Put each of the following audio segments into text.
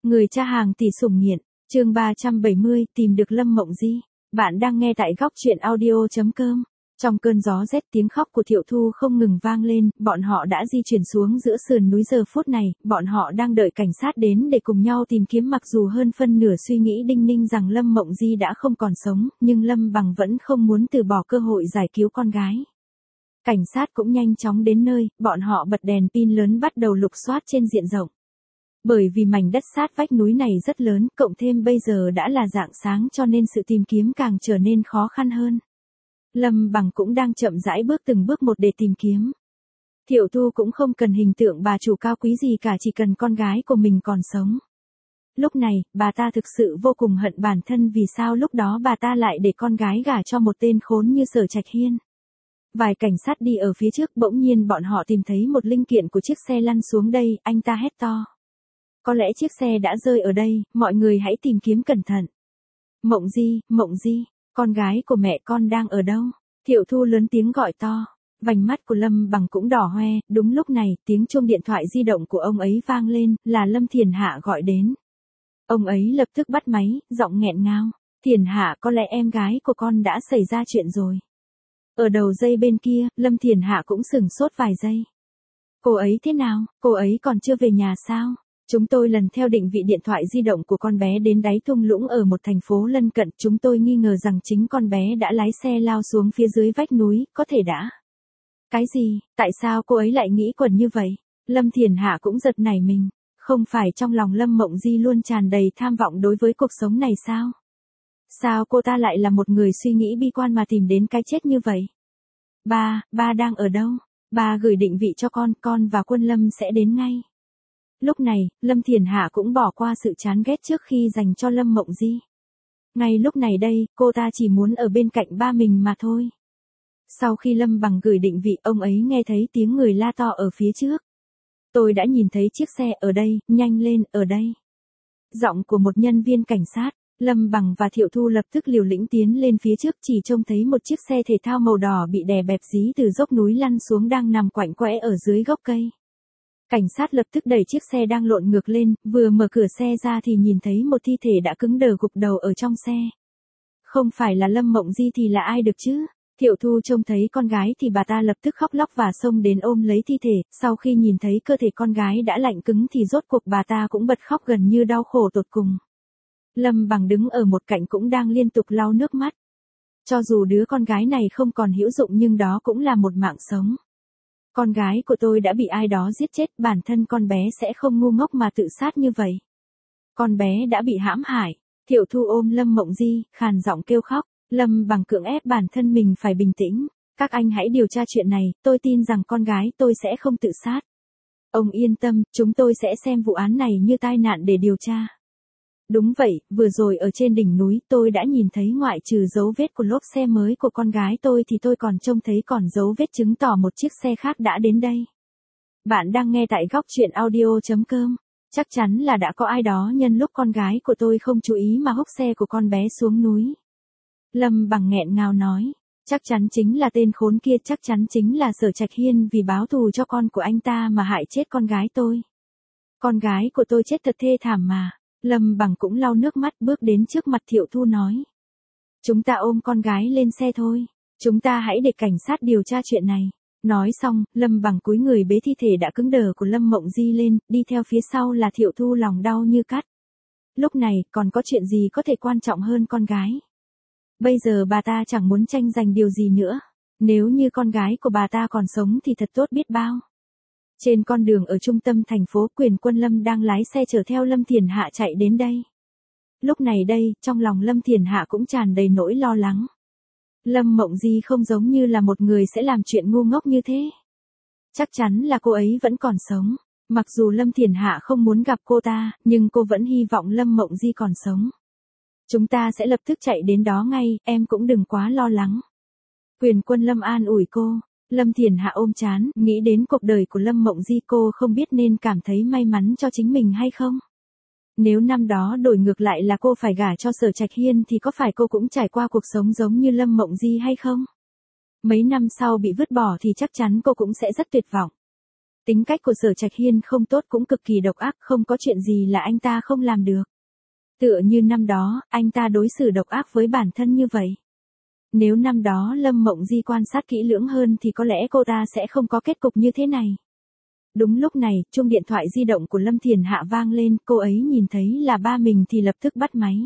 Người cha hàng tỷ sủng nghiện, chương 370, tìm được Lâm Mộng Di. Bạn đang nghe tại góc truyện audio.com. Trong cơn gió rét tiếng khóc của Thiệu Thu không ngừng vang lên, bọn họ đã di chuyển xuống giữa sườn núi giờ phút này, bọn họ đang đợi cảnh sát đến để cùng nhau tìm kiếm mặc dù hơn phân nửa suy nghĩ đinh ninh rằng Lâm Mộng Di đã không còn sống, nhưng Lâm Bằng vẫn không muốn từ bỏ cơ hội giải cứu con gái. Cảnh sát cũng nhanh chóng đến nơi, bọn họ bật đèn pin lớn bắt đầu lục soát trên diện rộng. Bởi vì mảnh đất sát vách núi này rất lớn, cộng thêm bây giờ đã là rạng sáng cho nên sự tìm kiếm càng trở nên khó khăn hơn. Lâm Bằng cũng đang chậm rãi bước từng bước một để tìm kiếm. Thiệu Thu cũng không cần hình tượng bà chủ cao quý gì cả, chỉ cần con gái của mình còn sống. Lúc này, bà ta thực sự vô cùng hận bản thân vì sao lúc đó bà ta lại để con gái gả cho một tên khốn như Sở Trạch Hiên. Vài cảnh sát đi ở phía trước bỗng nhiên bọn họ tìm thấy một linh kiện của chiếc xe lăn xuống đây, anh ta hét to. Có lẽ chiếc xe đã rơi ở đây, mọi người hãy tìm kiếm cẩn thận. Mộng Di, con gái của mẹ con đang ở đâu? Thiệu Thu lớn tiếng gọi to. Vành mắt của Lâm Bằng cũng đỏ hoe, đúng lúc này, tiếng chuông điện thoại di động của ông ấy vang lên, là Lâm Thiền Hạ gọi đến. Ông ấy lập tức bắt máy, giọng nghẹn ngào. Thiền Hạ, có lẽ em gái của con đã xảy ra chuyện rồi. Ở đầu dây bên kia, Lâm Thiền Hạ cũng sửng sốt vài giây. Cô ấy thế nào, cô ấy còn chưa về nhà sao? Chúng tôi lần theo định vị điện thoại di động của con bé đến đáy thung lũng ở một thành phố lân cận. Chúng tôi nghi ngờ rằng chính con bé đã lái xe lao xuống phía dưới vách núi, có thể đã. Cái gì, tại sao cô ấy lại nghĩ quẩn như vậy? Lâm Thiền Hạ cũng giật nảy mình. Không phải trong lòng Lâm Mộng Di luôn tràn đầy tham vọng đối với cuộc sống này sao? Sao cô ta lại là một người suy nghĩ bi quan mà tìm đến cái chết như vậy? Ba đang ở đâu? Ba gửi định vị cho con và Quân Lâm sẽ đến ngay. Lúc này, Lâm Thiền Hạ cũng bỏ qua sự chán ghét trước khi dành cho Lâm Mộng Di. Ngay lúc này đây, cô ta chỉ muốn ở bên cạnh ba mình mà thôi. Sau khi Lâm Bằng gửi định vị, ông ấy nghe thấy tiếng người la to ở phía trước. Tôi đã nhìn thấy chiếc xe ở đây, nhanh lên, ở đây. Giọng của một nhân viên cảnh sát. Lâm Bằng và Thiệu Thu lập tức liều lĩnh tiến lên phía trước, chỉ trông thấy một chiếc xe thể thao màu đỏ bị đè bẹp dí từ dốc núi lăn xuống đang nằm quạnh quẽ ở dưới gốc cây. Cảnh sát lập tức đẩy chiếc xe đang lộn ngược lên, vừa mở cửa xe ra thì nhìn thấy một thi thể đã cứng đờ gục đầu ở trong xe. Không phải là Lâm Mộng Di thì là ai được chứ? Thiệu Thu trông thấy con gái thì bà ta lập tức khóc lóc và xông đến ôm lấy thi thể, sau khi nhìn thấy cơ thể con gái đã lạnh cứng thì rốt cuộc bà ta cũng bật khóc gần như đau khổ tột cùng. Lâm Bằng đứng ở một cạnh cũng đang liên tục lau nước mắt. Cho dù đứa con gái này không còn hữu dụng nhưng đó cũng là một mạng sống. Con gái của tôi đã bị ai đó giết chết, bản thân con bé sẽ không ngu ngốc mà tự sát như vậy. Con bé đã bị hãm hại. Thiệu Thu ôm Lâm Mộng Di, khàn giọng kêu khóc. Lâm Bằng cưỡng ép bản thân mình phải bình tĩnh. Các anh hãy điều tra chuyện này, tôi tin rằng con gái tôi sẽ không tự sát. Ông yên tâm, chúng tôi sẽ xem vụ án này như tai nạn để điều tra. Đúng vậy, vừa rồi ở trên đỉnh núi tôi đã nhìn thấy ngoại trừ dấu vết của lốp xe mới của con gái tôi thì tôi còn trông thấy còn dấu vết chứng tỏ một chiếc xe khác đã đến đây. Bạn đang nghe tại góc truyện audio.com. Chắc chắn là đã có ai đó nhân lúc con gái của tôi không chú ý mà húc xe của con bé xuống núi. Lâm Bằng nghẹn ngào nói, chắc chắn chính là tên khốn kia, chắc chắn chính là Sở Trạch Hiên vì báo thù cho con của anh ta mà hại chết con gái tôi. Con gái của tôi chết thật thê thảm mà. Lâm Bằng cũng lau nước mắt bước đến trước mặt Thiệu Thu nói. Chúng ta ôm con gái lên xe thôi. Chúng ta hãy để cảnh sát điều tra chuyện này. Nói xong, Lâm Bằng cúi người bế thi thể đã cứng đờ của Lâm Mộng Di lên, đi theo phía sau là Thiệu Thu lòng đau như cắt. Lúc này, còn có chuyện gì có thể quan trọng hơn con gái? Bây giờ bà ta chẳng muốn tranh giành điều gì nữa. Nếu như con gái của bà ta còn sống thì thật tốt biết bao. Trên con đường ở trung tâm thành phố, Quyền Quân Lâm đang lái xe chở theo Lâm Thiền Hạ chạy đến đây. Lúc này đây, trong lòng Lâm Thiền Hạ cũng tràn đầy nỗi lo lắng. Lâm Mộng Di không giống như là một người sẽ làm chuyện ngu ngốc như thế. Chắc chắn là cô ấy vẫn còn sống. Mặc dù Lâm Thiền Hạ không muốn gặp cô ta, nhưng cô vẫn hy vọng Lâm Mộng Di còn sống. Chúng ta sẽ lập tức chạy đến đó ngay, em cũng đừng quá lo lắng. Quyền Quân Lâm an ủi cô. Lâm Thiền Hạ ôm trán, nghĩ đến cuộc đời của Lâm Mộng Di, cô không biết nên cảm thấy may mắn cho chính mình hay không. Nếu năm đó đổi ngược lại là cô phải gả cho Sở Trạch Hiên thì có phải cô cũng trải qua cuộc sống giống như Lâm Mộng Di hay không? Mấy năm sau bị vứt bỏ thì chắc chắn cô cũng sẽ rất tuyệt vọng. Tính cách của Sở Trạch Hiên không tốt cũng cực kỳ độc ác, không có chuyện gì là anh ta không làm được. Tựa như năm đó, anh ta đối xử độc ác với bản thân như vậy. Nếu năm đó Lâm Mộng Di quan sát kỹ lưỡng hơn thì có lẽ cô ta sẽ không có kết cục như thế này. Đúng lúc này, chuông điện thoại di động của Lâm Thiền Hạ vang lên, cô ấy nhìn thấy là ba mình thì lập tức bắt máy.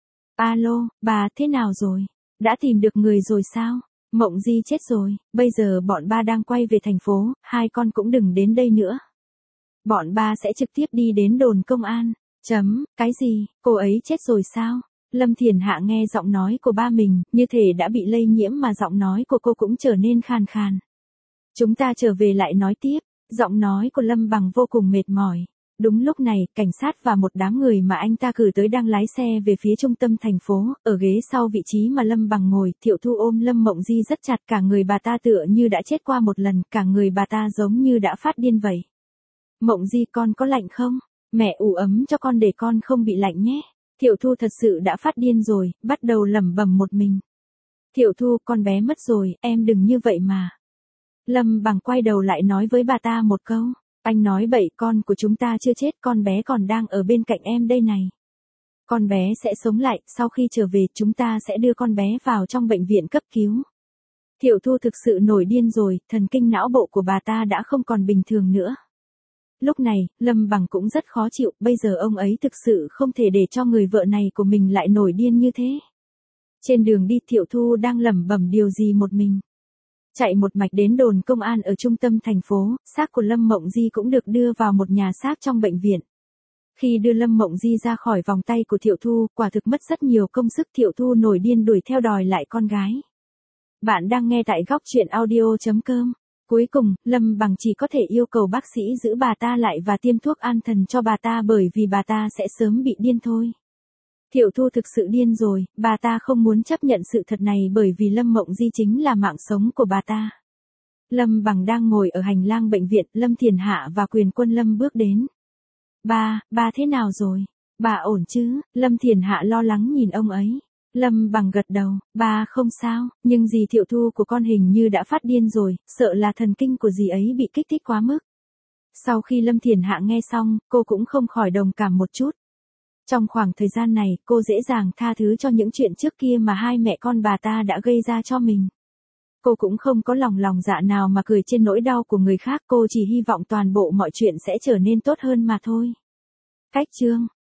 Alo, bà thế nào rồi? Đã tìm được người rồi sao? Mộng Di chết rồi, bây giờ bọn ba đang quay về thành phố, hai con cũng đừng đến đây nữa. Bọn ba sẽ trực tiếp đi đến đồn công an. Cái gì, cô ấy chết rồi sao? Lâm Thiền Hạ nghe giọng nói của ba mình, như thể đã bị lây nhiễm mà giọng nói của cô cũng trở nên khàn khàn. Chúng ta trở về lại nói tiếp, giọng nói của Lâm Bằng vô cùng mệt mỏi. Đúng lúc này, cảnh sát và một đám người mà anh ta cử tới đang lái xe về phía trung tâm thành phố, ở ghế sau vị trí mà Lâm Bằng ngồi, Thiệu Thu ôm Lâm Mộng Di rất chặt, cả người bà ta tựa như đã chết qua một lần, cả người bà ta giống như đã phát điên vậy. Mộng Di con có lạnh không? Mẹ ủ ấm cho con để con không bị lạnh nhé. Thiệu Thu thật sự đã phát điên rồi, bắt đầu lẩm bẩm một mình. Thiệu Thu, con bé mất rồi, em đừng như vậy mà. Lâm Bằng quay đầu lại nói với bà ta một câu. Anh nói bậy, con của chúng ta chưa chết, con bé còn đang ở bên cạnh em đây này. Con bé sẽ sống lại, sau khi trở về chúng ta sẽ đưa con bé vào trong bệnh viện cấp cứu. Thiệu Thu thực sự nổi điên rồi, thần kinh não bộ của bà ta đã không còn bình thường nữa. Lúc này, Lâm Bằng cũng rất khó chịu, bây giờ ông ấy thực sự không thể để cho người vợ này của mình lại nổi điên như thế. Trên đường đi Thiệu Thu đang lẩm bẩm điều gì một mình. Chạy một mạch đến đồn công an ở trung tâm thành phố, xác của Lâm Mộng Di cũng được đưa vào một nhà xác trong bệnh viện. Khi đưa Lâm Mộng Di ra khỏi vòng tay của Thiệu Thu, quả thực mất rất nhiều công sức. Thiệu Thu nổi điên đuổi theo đòi lại con gái. Bạn đang nghe tại góc truyện audio.com. Cuối cùng, Lâm Bằng chỉ có thể yêu cầu bác sĩ giữ bà ta lại và tiêm thuốc an thần cho bà ta bởi vì bà ta sẽ sớm bị điên thôi. Thiệu Thu thực sự điên rồi, bà ta không muốn chấp nhận sự thật này bởi vì Lâm Mộng Di chính là mạng sống của bà ta. Lâm Bằng đang ngồi ở hành lang bệnh viện, Lâm Thiền Hạ và Quyền Quân Lâm bước đến. Ba thế nào rồi? Bà ổn chứ? Lâm Thiền Hạ lo lắng nhìn ông ấy. Lâm Bằng gật đầu, ba không sao, nhưng dì Thiệu Thu của con hình như đã phát điên rồi, sợ là thần kinh của dì ấy bị kích thích quá mức. Sau khi Lâm Thiền Hạ nghe xong, cô cũng không khỏi đồng cảm một chút. Trong khoảng thời gian này, cô dễ dàng tha thứ cho những chuyện trước kia mà hai mẹ con bà ta đã gây ra cho mình. Cô cũng không có lòng dạ nào mà cười trên nỗi đau của người khác, cô chỉ hy vọng toàn bộ mọi chuyện sẽ trở nên tốt hơn mà thôi. Cách chương